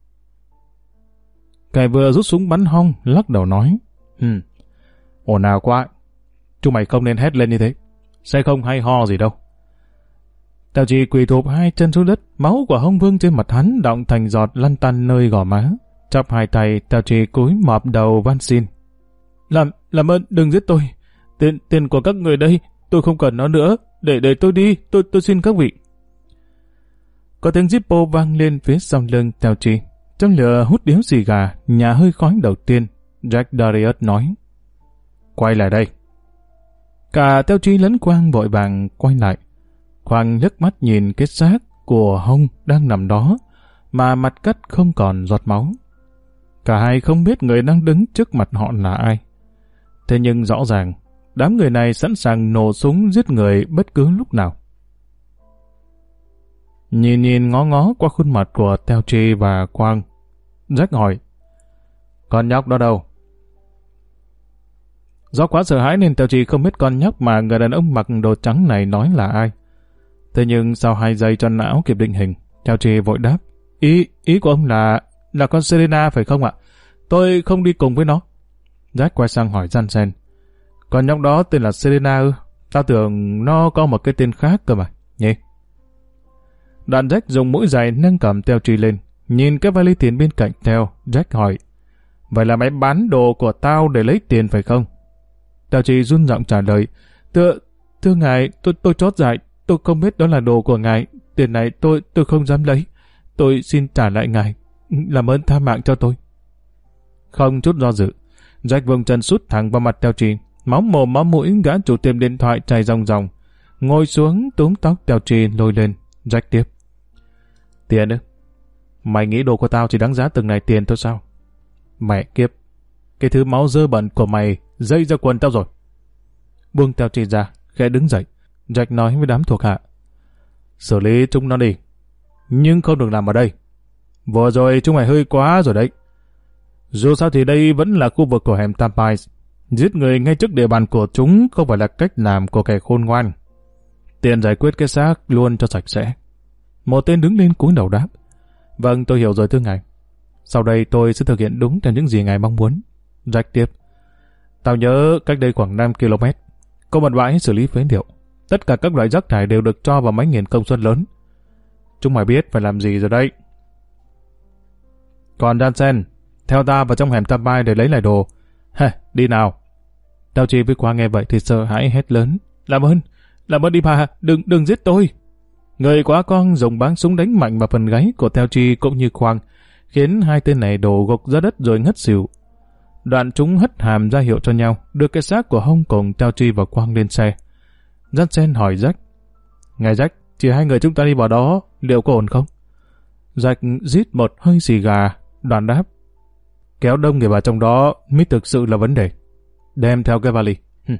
Kẻ vừa rút súng bắn Hong lắc đầu nói, Hừm, ồn ào quá, chúng mày không nên hét lên như thế, sẽ không hay ho gì đâu. Tào Trì quỳ thụp hai chân xuống đất, máu của hông vương trên mặt hắn đọng thành giọt lăn tăn nơi gò má. Chắp hai tay, Tào Trì cúi mọp đầu van xin. Làm, làm ơn đừng giết tôi. Tiền, tiền của các người đây, tôi không cần nó nữa. Để để tôi đi, tôi tôi xin các vị. Có tiếng Zippo vang lên phía sau lưng Tào Trì. Trong lửa hút điếu xì gà, nhà hơi khói đầu tiên, Jack Darius nói. Quay lại đây. Cả Tào Trì lẫn Quang vội vàng quay lại. Quang liếc mắt nhìn cái xác của Hông đang nằm đó, mà mặt cắt không còn giọt máu. Cả hai không biết người đang đứng trước mặt họ là ai. Thế nhưng rõ ràng, đám người này sẵn sàng nổ súng giết người bất cứ lúc nào. Nhìn nhìn ngó ngó qua khuôn mặt của Tào Trì và Quang, Jack hỏi, con nhóc đó đâu? Do quá sợ hãi nên Tào Trì không biết con nhóc mà người đàn ông mặc đồ trắng này nói là ai. Thế nhưng sau hai giây cho não kịp định hình, Tào Trì vội đáp, Ý, ý của ông là, là con Serena phải không ạ? Tôi không đi cùng với nó. Jack quay sang hỏi Jansen, con nhóc đó tên là Serena ư? Tao tưởng nó có một cái tên khác cơ mà, nhỉ? Đoạn Jack dùng mũi giày nâng cầm Tào Trì lên, nhìn cái vali tiền bên cạnh Tào, Jack hỏi, vậy là mày bán đồ của tao để lấy tiền phải không? Tào Trì run giọng trả lời, Thưa, thưa ngài, tôi tôi chót dại, tôi không biết đó là đồ của ngài, tiền này tôi tôi không dám lấy, tôi xin trả lại ngài, làm ơn tha mạng cho tôi. Không chút do dự, Jack vung chân sút thẳng vào mặt Tào Trì, máu mồm máu mũi, gã chủ tiệm điện thoại chảy ròng ròng, ngồi xuống túm tóc Tào Trì lôi lên. Jack tiếp, tiền ư? Mày nghĩ đồ của tao chỉ đáng giá từng này tiền thôi sao? Mẹ kiếp, cái thứ máu dơ bẩn của mày dây ra quần tao rồi. Buông Tào Trì ra, khẽ đứng dậy, Jack nói với đám thuộc hạ, xử lý chúng nó đi, nhưng không được làm ở đây. Vừa rồi chúng mày hơi quá rồi đấy. Dù sao thì đây vẫn là khu vực của hẻm Tampines. Giết người ngay trước địa bàn của chúng không phải là cách làm của kẻ khôn ngoan. Tiền giải quyết cái xác luôn cho sạch sẽ. Một tên đứng lên cúi đầu đáp, vâng, tôi hiểu rồi thưa ngài. Sau đây tôi sẽ thực hiện đúng theo những gì ngài mong muốn. Jack tiếp, tao nhớ cách đây khoảng năm ki lô mét có một bãi xử lý phế liệu. Tất cả các loại rác thải đều được cho vào máy nghiền công suất lớn. Chúng mày biết phải làm gì rồi đấy. Còn Jansen, theo ta vào trong hẻm Tampines để lấy lại đồ. Hê, đi nào. Tào Trì với Quang nghe vậy thì sợ hãi hét lớn, làm ơn, làm ơn đi bà, đừng đừng giết tôi. Người quá con dùng báng súng đánh mạnh vào phần gáy của Tào Trì cũng như Quang, khiến hai tên này đổ gục ra đất rồi ngất xỉu. Đoạn chúng hất hàm ra hiệu cho nhau, đưa cái xác của Hông cùng Tào Trì và Quang lên xe. Jansen hỏi Jack, ngài Jack, chỉ hai người chúng ta đi vào đó, liệu có ổn không? Jack rít một hơi xì gà, đoạn đáp, kéo đông người vào trong đó mới thực sự là vấn đề. Đem theo cái vali. Hm.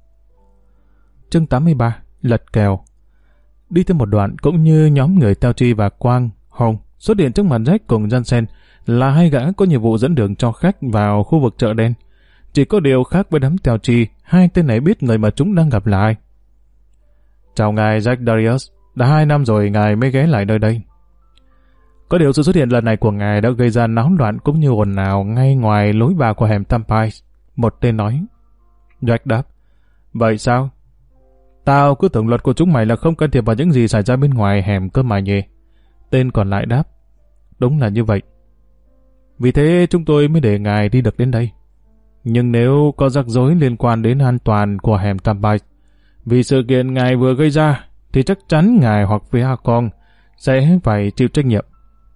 Chương tám mươi ba, lật kèo. Đi thêm một đoạn cũng như nhóm người Tào Trì và Quang, Hồng xuất hiện trước mặt Jack cùng Jansen là hai gã có nhiệm vụ dẫn đường cho khách vào khu vực chợ đen. Chỉ có điều khác với đám Tào Trì, hai tên này biết người mà chúng đang gặp là ai. Chào ngài Jack Darius, đã hai năm rồi ngài mới ghé lại nơi đây. Có điều sự xuất hiện lần này của ngài đã gây ra náo loạn cũng như ồn ào ngay ngoài lối vào của hẻm Tampines. Một tên nói. Jack đáp, vậy sao? Tao cứ tưởng luật của chúng mày là không can thiệp vào những gì xảy ra bên ngoài hẻm cơ mà nhỉ? Tên còn lại đáp, đúng là như vậy. Vì thế chúng tôi mới để ngài đi được đến đây. Nhưng nếu có rắc rối liên quan đến an toàn của hẻm Tampines, vì sự kiện ngài vừa gây ra, thì chắc chắn ngài hoặc phía Hakon sẽ phải chịu trách nhiệm.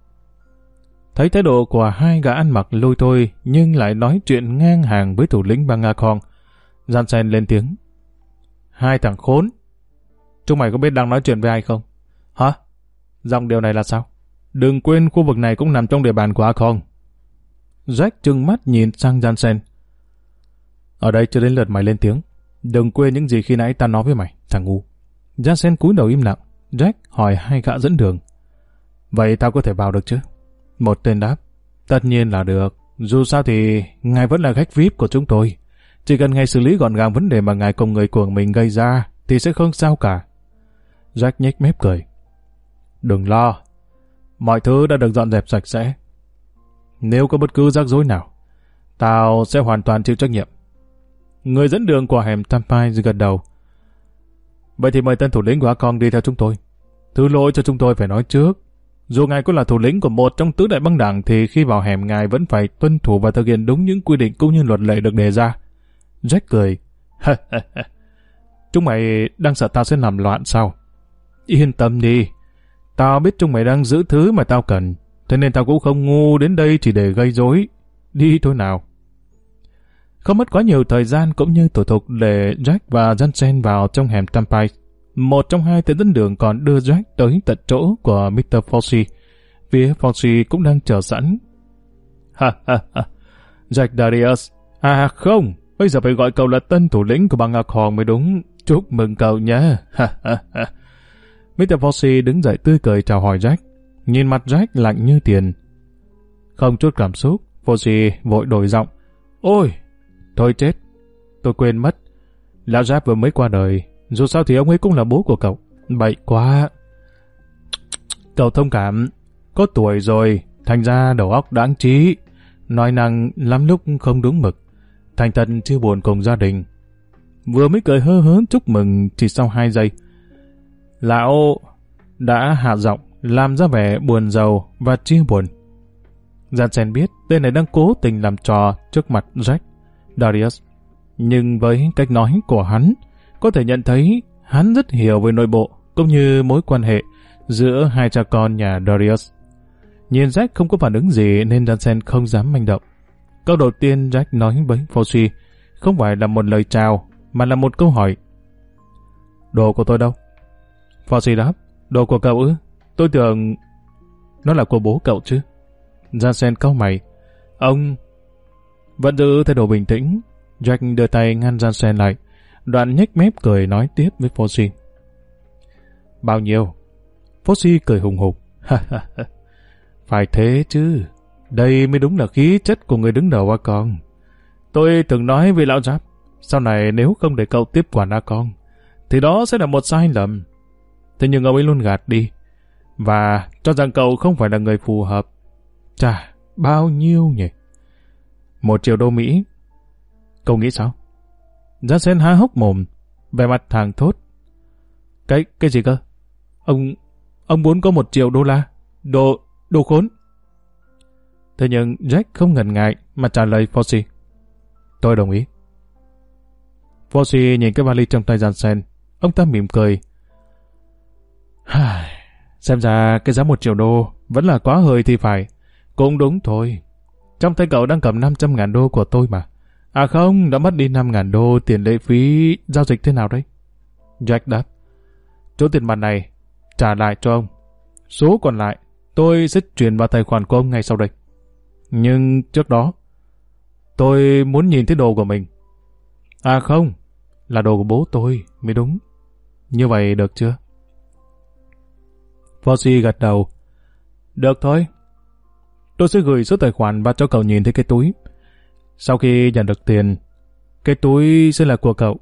Thấy thái độ của hai gã ăn mặc lôi thôi nhưng lại nói chuyện ngang hàng với thủ lĩnh bang Hakon, Jansen lên tiếng. Hai thằng khốn, chúng mày có biết đang nói chuyện với ai không? Hả? Dòng điều này là sao? Đừng quên khu vực này cũng nằm trong địa bàn của Hakon. Jack trừng mắt nhìn sang Jansen. Ở đây chưa đến lượt mày lên tiếng. Đừng quên những gì khi nãy ta nói với mày, thằng ngu. Jansen cúi đầu im lặng. Jack hỏi hai gã dẫn đường. Vậy tao có thể vào được chứ? Một tên đáp. Tất nhiên là được. Dù sao thì ngài vẫn là khách vi ai pi của chúng tôi. Chỉ cần ngài xử lý gọn gàng vấn đề mà ngài cùng người của mình gây ra thì sẽ không sao cả. Jack nhếch mép cười. Đừng lo. Mọi thứ đã được dọn dẹp sạch sẽ. Nếu có bất cứ rắc rối nào, tao sẽ hoàn toàn chịu trách nhiệm. Người dẫn đường của hẻm Tampines gật đầu. Vậy thì mời tên thủ lĩnh của Hakon đi theo chúng tôi. Thứ lỗi cho chúng tôi phải nói trước. Dù ngài có là thủ lĩnh của một trong tứ đại băng đảng thì khi vào hẻm ngài vẫn phải tuân thủ và thực hiện đúng những quy định cũng như luật lệ được đề ra. Jack cười. Chúng mày đang sợ tao sẽ làm loạn sao? Yên tâm đi. Tao biết chúng mày đang giữ thứ mà tao cần. Thế nên tao cũng không ngu đến đây chỉ để gây rối. Đi thôi nào. Không mất quá nhiều thời gian cũng như thủ tục để Jack và Jansen vào trong hẻm Tampines. Một trong hai tên dẫn đường còn đưa Jack tới tận chỗ của mít tơ Fossey. Phía Fossey cũng đang chờ sẵn. Ha ha ha. Jack Darius. À không, bây giờ phải gọi cậu là tân thủ lĩnh của bang Arkhorn mới đúng. Chúc mừng cậu nhé. Ha ha ha. mít tơ Fossey đứng dậy tươi cười chào hỏi Jack. Nhìn mặt Jack lạnh như tiền. Không chút cảm xúc, Fossey vội đổi giọng. Ôi, thôi chết, tôi quên mất. Lão Jack vừa mới qua đời. Dù sao thì ông ấy cũng là bố của cậu. Bậy quá. Cậu thông cảm. Có tuổi rồi, thành ra đầu óc đáng trí. Nói năng lắm lúc không đúng mực. Thành thật chia buồn cùng gia đình. Vừa mới cười hơ hớn chúc mừng chỉ sau hai giây. Lão đã hạ giọng, làm ra vẻ buồn rầu và chia buồn. Jansen biết tên này đang cố tình làm trò trước mặt Jack Darius. Nhưng với cách nói của hắn, có thể nhận thấy hắn rất hiểu về nội bộ cũng như mối quan hệ giữa hai cha con nhà Darius. Nhìn Jack không có phản ứng gì nên Jansen không dám manh động. Câu đầu tiên Jack nói với Fossey không phải là một lời chào mà là một câu hỏi. Đồ của tôi đâu? Fossey đáp. Đồ của cậu ư? Tôi tưởng nó là của bố cậu chứ. Jansen cau mày. Ông vẫn giữ thái độ bình tĩnh. Jack đưa tay ngăn Jansen lại. Đoạn nhếch mép cười nói tiếp với Fossey. Bao nhiêu? Fossey cười hùng hục. Phải thế chứ. Đây mới đúng là khí chất của người đứng đầu Arkhorn. Tôi từng nói với lão Giáp, sau này nếu không để cậu tiếp quản Arkhorn, thì đó sẽ là một sai lầm. Thế nhưng ông ấy luôn gạt đi, và cho rằng cậu không phải là người phù hợp. Chà, bao nhiêu nhỉ? Một triệu đô Mỹ. Cậu nghĩ sao? Jansen há hốc mồm, vẻ mặt thàng thốt. Cái, cái gì cơ? Ông, ông muốn có một triệu đô la? Đồ, đồ khốn. Thế nhưng Jack không ngần ngại mà trả lời Fossey. Tôi đồng ý. Fossey nhìn cái vali trong tay Jansen. Ông ta mỉm cười. Xem ra cái giá một triệu đô vẫn là quá hơi thì phải. Cũng đúng thôi. Trong tay cậu đang cầm năm trăm ngàn đô của tôi mà. À không, đã mất đi năm ngàn đô tiền lệ phí giao dịch thế nào đấy? Jack đáp. Chỗ tiền mặt này trả lại cho ông. Số còn lại tôi sẽ chuyển vào tài khoản của ông ngay sau đây. Nhưng trước đó tôi muốn nhìn thấy đồ của mình. À không, là đồ của bố tôi mới đúng. Như vậy được chưa? Fossey gật đầu. Được thôi. Tôi sẽ gửi số tài khoản và cho cậu nhìn thấy cái túi. Sau khi nhận được tiền, cái túi sẽ là của cậu.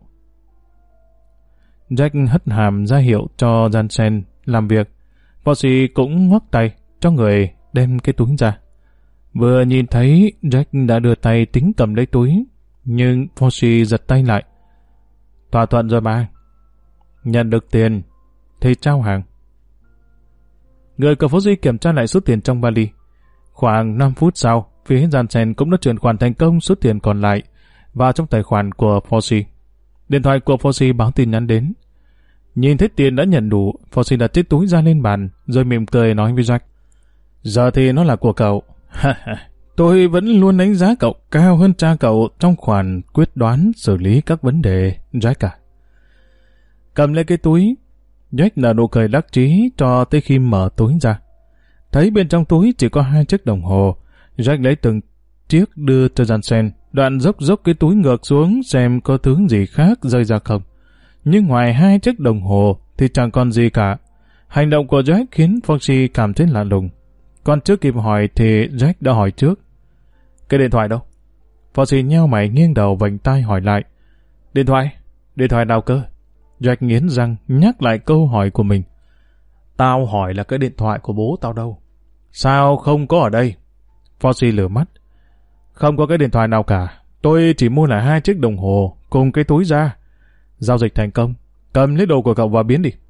Jack hất hàm ra hiệu cho Jansen làm việc. Fossey cũng ngoắc tay cho người đem cái túi ra. Vừa nhìn thấy Jack đã đưa tay tính cầm lấy túi, nhưng Fossey giật tay lại. Thỏa thuận rồi mà. Nhận được tiền thì trao hàng. Người của Fossey kiểm tra lại số tiền trong vali. Khoảng năm phút sau, phía Jansen cũng đã chuyển khoản thành công số tiền còn lại vào trong tài khoản của Fossey. Điện thoại của Fossey báo tin nhắn đến. Nhìn thấy tiền đã nhận đủ, Fossey đặt chiếc túi ra lên bàn, rồi mỉm cười nói với Jack. Giờ thì nó là của cậu. Tôi vẫn luôn đánh giá cậu cao hơn cha cậu trong khoản quyết đoán xử lý các vấn đề, Jack à. Cầm lấy cái túi, Jack nở nụ cười đắc chí cho tới khi mở túi ra. Thấy bên trong túi chỉ có hai chiếc đồng hồ. Jack lấy từng chiếc đưa cho Jansen, đoạn dốc dốc cái túi ngược xuống xem có thứ gì khác rơi ra không. Nhưng ngoài hai chiếc đồng hồ thì chẳng còn gì cả. Hành động của Jack khiến Fossey cảm thấy lạ lùng. Còn trước kịp hỏi thì Jack đã hỏi trước. Cái điện thoại đâu? Fossey nheo mày nghiêng đầu vành tai hỏi lại. Điện thoại? Điện thoại nào cơ? Jack nghiến răng nhắc lại câu hỏi của mình. Tao hỏi là cái điện thoại của bố tao đâu? Sao không có ở đây? Fossey lửa mắt. Không có cái điện thoại nào cả. Tôi chỉ mua lại hai chiếc đồng hồ cùng cái túi ra. Giao dịch thành công. Cầm lấy đồ của cậu và biến đi.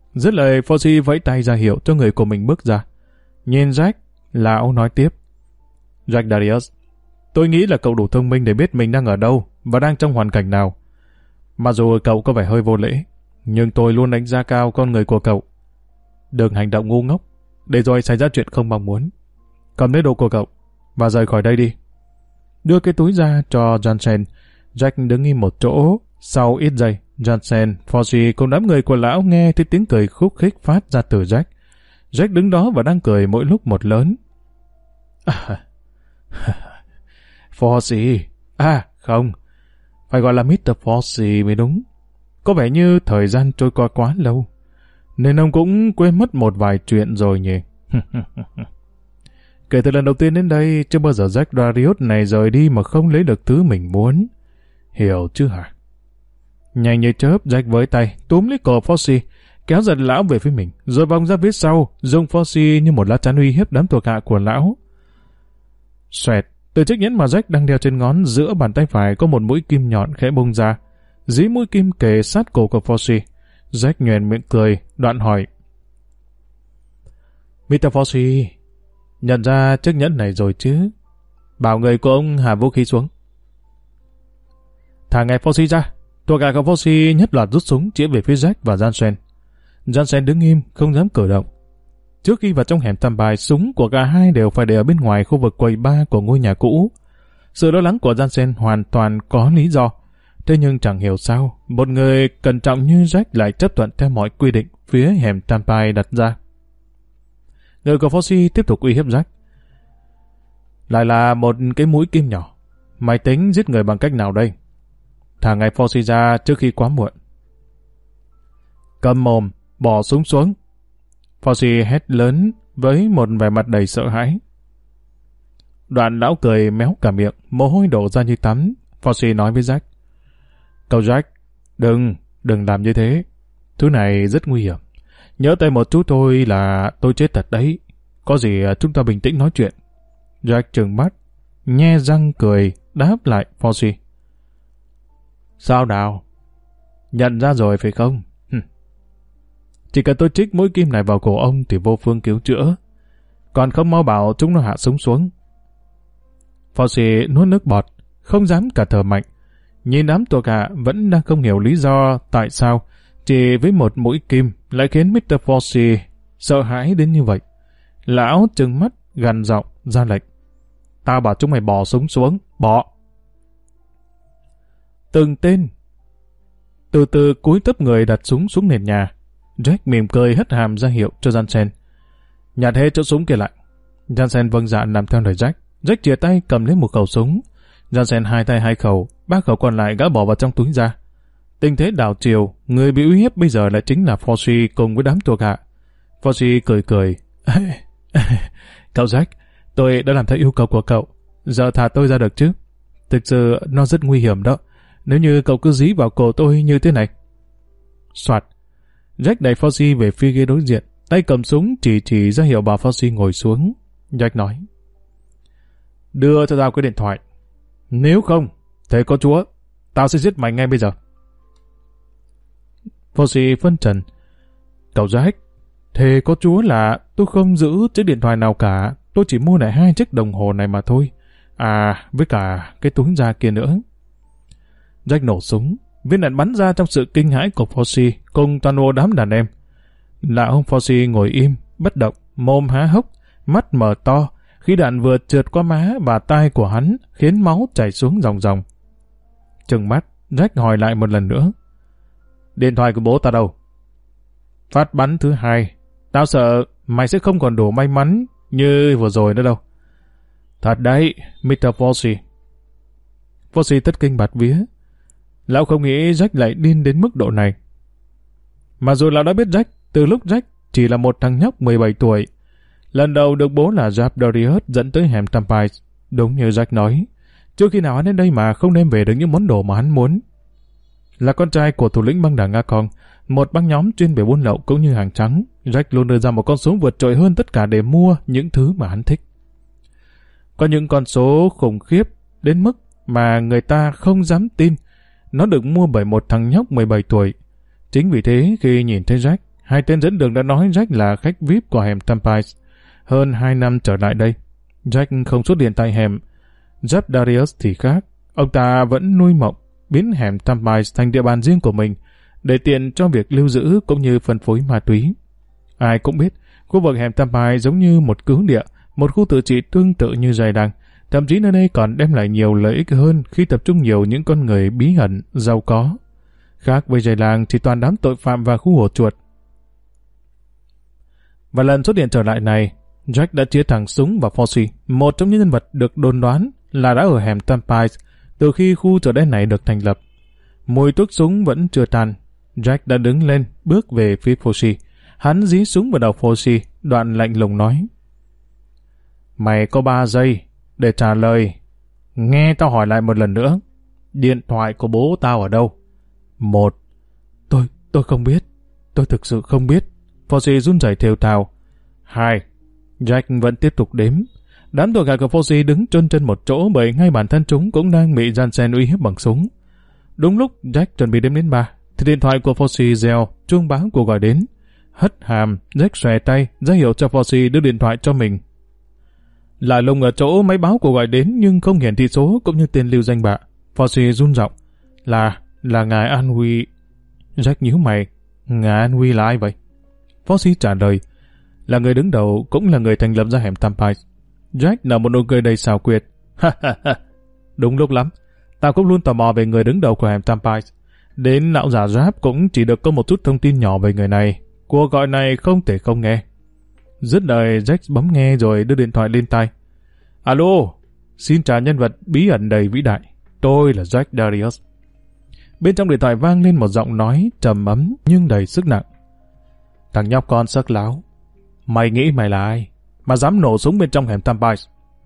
Dứt lời, Foxy vẫy tay ra hiệu cho người của mình bước ra. Nhìn Jack, lão nói tiếp. Jack Darius, tôi nghĩ là cậu đủ thông minh để biết mình đang ở đâu và đang trong hoàn cảnh nào. Mặc dù cậu có vẻ hơi vô lễ, nhưng tôi luôn đánh giá cao con người của cậu. Đừng hành động ngu ngốc, để rồi xảy ra chuyện không mong muốn. Cầm lấy đồ của cậu và rời khỏi đây đi. Đưa cái túi ra cho Johnson. Jack đứng im một chỗ. Sau ít giây, Johnson, Foxy cùng đám người của lão nghe thấy tiếng cười khúc khích phát ra từ Jack. Jack đứng đó và đang cười mỗi lúc một lớn. À, Foxy, à không, phải gọi là mít tơ Foxy mới đúng. Có vẻ như thời gian trôi qua quá lâu, nên ông cũng quên mất một vài chuyện rồi nhỉ. Kể từ lần đầu tiên đến đây, chưa bao giờ Jack Darius này rời đi mà không lấy được thứ mình muốn. Hiểu chứ hả? Nhanh như chớp, Jack với tay túm lấy cổ Foxy, kéo giật lão về phía mình, rồi vòng ra phía sau, dùng Foxy như một lá chắn uy hiếp đám thuộc hạ của lão. Xoẹt, từ chiếc nhẫn mà Jack đang đeo trên ngón giữa bàn tay phải có một mũi kim nhọn khẽ bung ra. Dí mũi kim kề sát cổ của Foxy. Jack nhoẻn miệng cười, đoạn hỏi. mít tơ Foxy, nhận ra chiếc nhẫn này rồi chứ? Bảo người của ông hạ vũ khí xuống. Thả ngay Foxy ra. Thuộc hạ của Foxy nhất loạt rút súng chĩa về phía Jack và Johnson. Johnson đứng im, không dám cử động. Trước khi vào trong hẻm tam bài, súng của cả hai đều phải để ở bên ngoài khu vực quầy bar của ngôi nhà cũ. Sự lo lắng của Johnson hoàn toàn có lý do. Thế nhưng chẳng hiểu sao, một người cẩn trọng như Jack lại chấp thuận theo mọi quy định phía hẻm tam bài đặt ra. Người của Foxy tiếp tục uy hiếp Jack. Lại là một cái mũi kim nhỏ. Mày tính giết người bằng cách nào đây? Thả ngay Foxy ra trước khi quá muộn. Cầm mồm, bỏ súng xuống. Foxy hét lớn với một vẻ mặt đầy sợ hãi. Đoạn lão cười méo cả miệng, mồ hôi đổ ra như tắm. Foxy nói với Jack. Cậu Jack, đừng, đừng làm như thế. Thứ này rất nguy hiểm. Nhớ tay một chút thôi là tôi chết thật đấy. Có gì chúng ta bình tĩnh nói chuyện. Jack trừng mắt, nhe răng cười, đáp lại Foxy. Sao nào? Nhận ra rồi phải không? Hừm. Chỉ cần tôi trích mũi kim này vào cổ ông thì vô phương cứu chữa. Còn không mau bảo chúng nó hạ súng xuống. Foxy nuốt nước bọt, không dám cả thở mạnh. Nhìn đám thuộc hạ vẫn đang không hiểu lý do tại sao chỉ với một mũi kim lại khiến mít tơ Foxy sợ hãi đến như vậy. Lão trừng mắt gằn giọng ra lệnh. Tao bảo chúng mày bỏ súng xuống, bỏ. Từng tên từ từ cúi thấp người đặt súng xuống nền nhà. Jack mỉm cười hất hàm ra hiệu cho Johnson. Nhặt hết chỗ súng kia lại. Johnson vâng dạ làm theo lời Jack. Jack chìa tay cầm lấy một khẩu súng. Johnson hai tay hai khẩu, ba khẩu còn lại gã bỏ vào trong túi ra. Tình thế đảo chiều, người bị uy hiếp bây giờ lại chính là Foxy cùng với đám thuộc hạ. Foxy cười cười. Cậu Jack, tôi đã làm theo yêu cầu của cậu. Giờ thả tôi ra được chứ? Thực sự nó rất nguy hiểm đó. Nếu như cậu cứ dí vào cổ tôi như thế này. Soạt. Jack đẩy Foxy về phía ghế đối diện, tay cầm súng chỉ chỉ ra hiệu bảo Foxy ngồi xuống. Jack nói. Đưa cho tao cái điện thoại. Nếu không, thế có chúa, tao sẽ giết mày ngay bây giờ. Foxy phân trần. Cậu Jack, thế có chúa là tôi không giữ chiếc điện thoại nào cả. Tôi chỉ mua lại hai chiếc đồng hồ này mà thôi. À, với cả cái túi da kia nữa. Jack nổ súng. Viên đạn bắn ra trong sự kinh hãi của Foxy cùng toàn bộ đám đàn em. Lão Foxy ngồi im, bất động, mồm há hốc, mắt mở to, khi đạn vừa trượt qua má và tai của hắn khiến máu chảy xuống ròng ròng. Trừng mắt, Jack hỏi lại một lần nữa. Điện thoại của bố ta đâu? Phát bắn thứ hai. Tao sợ mày sẽ không còn đủ may mắn như vừa rồi nữa đâu. Thật đấy, mít tơ Foxy. Foxy tất kinh bạt vía. Lão không nghĩ Jack lại điên đến mức độ này. Mà dù lão đã biết Jack từ lúc Jack chỉ là một thằng nhóc mười bảy tuổi. Lần đầu được bố là Jack Darius dẫn tới hẻm Tampines. Đúng như Jack nói, trước khi nào hắn đến đây mà không đem về được những món đồ mà hắn muốn. Là con trai của thủ lĩnh băng đảng Nga Con, một băng nhóm chuyên về buôn lậu cũng như hàng trắng, Jack luôn đưa ra một con số vượt trội hơn tất cả để mua những thứ mà hắn thích. Có những con số khủng khiếp đến mức mà người ta không dám tin nó được mua bởi một thằng nhóc mười bảy tuổi. Chính vì thế khi nhìn thấy Jack, Hai tên dẫn đường đã nói Jack là khách vi ai pi của hẻm Tampines. Hơn hai năm trở lại đây, Jack không xuất hiện tại hẻm. Jeff Darius thì khác. Ông ta vẫn nuôi mộng biến hẻm Tampines thành địa bàn riêng của mình để tiện cho việc lưu giữ cũng như phân phối ma túy. Ai cũng biết, khu vực hẻm Tampines giống như một cứu địa, một khu tự trị tương tự như Dày Đằng. Thậm chí nơi đây còn đem lại nhiều lợi ích hơn khi tập trung nhiều những con người bí ẩn, giàu có. Khác với Dày Làng chỉ toàn đám tội phạm và khu ổ chuột. Và lần xuất hiện trở lại này, Jack đã chĩa thẳng súng vào Fossey, một trong những nhân vật được đồn đoán là đã ở hẻm Tampines từ khi khu chợ đen này được thành lập. Mùi thuốc súng vẫn chưa tan. Jack đã đứng lên, bước về phía Fossey. Hắn dí súng vào đầu Fossey, đoạn lạnh lùng nói: Mày có ba giây để trả lời. Nghe tao hỏi lại một lần nữa. Điện thoại của bố tao ở đâu? Một. Tôi, tôi không biết. Tôi thực sự không biết. Fossey run rẩy thều thào. Hai. Jack vẫn tiếp tục đếm. Đám tội gạt của Fossey đứng chôn chân một chỗ bởi ngay bản thân chúng cũng đang bị Jansen uy hiếp bằng súng. Đúng lúc Jack chuẩn bị đếm đến ba, thì điện thoại của Fossey reo, chuông báo cuộc gọi đến. Hất hàm, Jack xòe tay, ra hiệu cho Fossey đưa điện thoại cho mình. Lạ lùng ở chỗ máy báo cuộc gọi đến nhưng không hiển thị số cũng như tên lưu danh bạ. Fossey run giọng. Là, là ngài An Huy. Jack nhíu mày. Ngài An Huy là ai vậy? Fossey trả lời. Là người đứng đầu, cũng là người thành lập ra hẻm Tampines. Jack nở một nụ cười đầy xảo quyệt. Ha ha ha. Đúng lúc lắm. Tao cũng luôn tò mò về người đứng đầu của hẻm Tampines. Đến não giả rap cũng chỉ được có một chút thông tin nhỏ về người này. Cuộc gọi này không thể không nghe. Dứt lời, Jack bấm nghe rồi đưa điện thoại lên tai. Alo, xin chào nhân vật bí ẩn đầy vĩ đại. Tôi là Jack Darius. Bên trong điện thoại vang lên một giọng nói trầm ấm nhưng đầy sức nặng. Thằng nhóc con sắc láo. Mày nghĩ mày là ai mà dám nổ súng bên trong hẻm Tampines?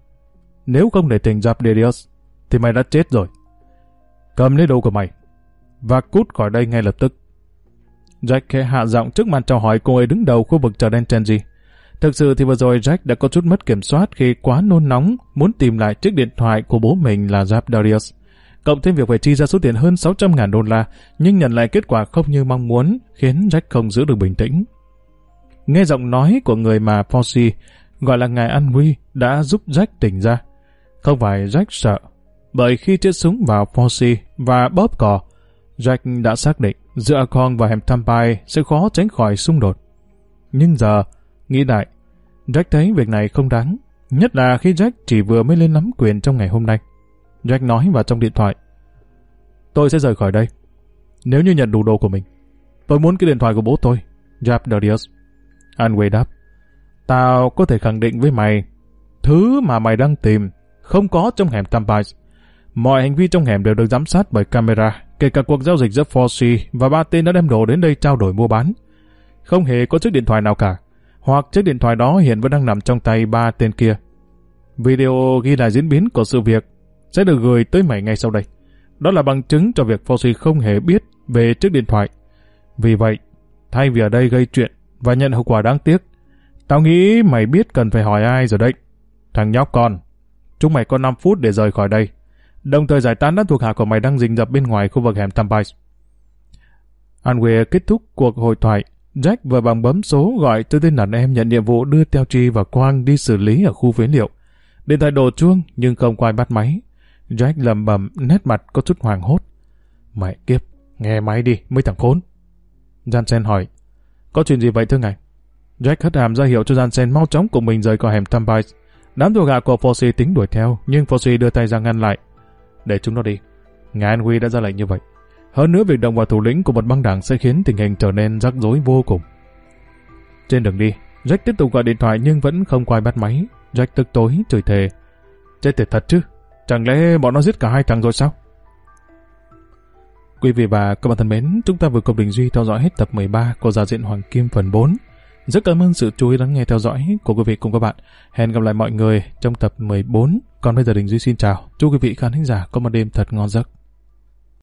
Nếu không để tỉnh Jack Darius thì mày đã chết rồi. Cầm lấy đồ của mày và cút khỏi đây ngay lập tức. Jack khẽ hạ giọng trước màn chào hỏi cô ấy đứng đầu khu vực chợ đen Chenji. Thực sự thì vừa rồi Jack đã có chút mất kiểm soát khi quá nôn nóng muốn tìm lại chiếc điện thoại của bố mình là Jack Darius. Cộng thêm việc phải chi ra số tiền hơn sáu trăm ngàn đô la nhưng nhận lại kết quả không như mong muốn khiến Jack không giữ được bình tĩnh. Nghe giọng nói của người mà Fossey gọi là ngài An Huy đã giúp Jack tỉnh ra. Không phải Jack sợ, bởi khi chĩa súng vào Fossey và bóp cò, Jack đã xác định giữa Akon và hẻm Tampines sẽ khó tránh khỏi xung đột. Nhưng giờ, nghĩ lại, Jack thấy việc này không đáng, nhất là khi Jack chỉ vừa mới lên nắm quyền trong ngày hôm nay. Jack nói vào trong điện thoại. Tôi sẽ rời khỏi đây, nếu như nhận đủ đồ của mình. Tôi muốn cái điện thoại của bố tôi, Jack Darius. Anway đáp. Tao có thể khẳng định với mày, thứ mà mày đang tìm không có trong hẻm Tampines. Mọi hành vi trong hẻm đều được giám sát bởi camera, kể cả cuộc giao dịch giữa Fossey và ba tên đã đem đồ đến đây trao đổi mua bán. Không hề có chiếc điện thoại nào cả, hoặc chiếc điện thoại đó hiện vẫn đang nằm trong tay ba tên kia. Video ghi lại diễn biến của sự việc sẽ được gửi tới mày ngay sau đây. Đó là bằng chứng cho việc Fossey không hề biết về chiếc điện thoại. Vì vậy, thay vì ở đây gây chuyện và nhận hậu quả đáng tiếc, tao nghĩ mày biết cần phải hỏi ai rồi đấy. Thằng nhóc con, chúng mày có năm phút để rời khỏi đây, đồng thời giải tán đám thuộc hạ của mày đang rình rập bên ngoài khu vực hẻm Tampines. Anway kết thúc cuộc hội thoại. Jack vừa bằng bấm số gọi cho tên đàn em nhận nhiệm vụ đưa Telchi và Quang đi xử lý ở khu phế liệu. Điện thoại đổ chuông nhưng không có ai bắt máy. Jack lầm bầm, nét mặt có chút hoảng hốt. Mẹ kiếp, nghe máy đi, mấy thằng khốn. Jansen hỏi, có chuyện gì vậy thưa ngài? Jack hất hàm ra hiệu cho Jansen mau chóng cùng mình rời khỏi hẻm Tampines. Đám thuộc hạ của Fossey tính đuổi theo, nhưng Fossey đưa tay ra ngăn lại. Để chúng nó đi. Ngài Anway đã ra lệnh như vậy. Hơn nữa việc động vào thủ lĩnh của một băng đảng sẽ khiến tình hình trở nên rắc rối vô cùng. Trên đường đi, Jack tiếp tục gọi điện thoại nhưng vẫn không có ai bắt máy. Jack tức tối chửi thề. Chết tiệt thật chứ, chẳng lẽ bọn nó giết cả hai thằng rồi sao? Quý vị và các bạn thân mến, chúng ta vừa cùng Đình Duy theo dõi hết tập mười ba của Giả Diện Hoàng Kim phần bốn. Rất cảm ơn sự chú ý lắng nghe theo dõi của quý vị cùng các bạn. Hẹn gặp lại mọi người trong tập mười bốn. Còn bây giờ Đình Duy xin chào. Chúc quý vị khán thính giả có một đêm thật ngon giấc.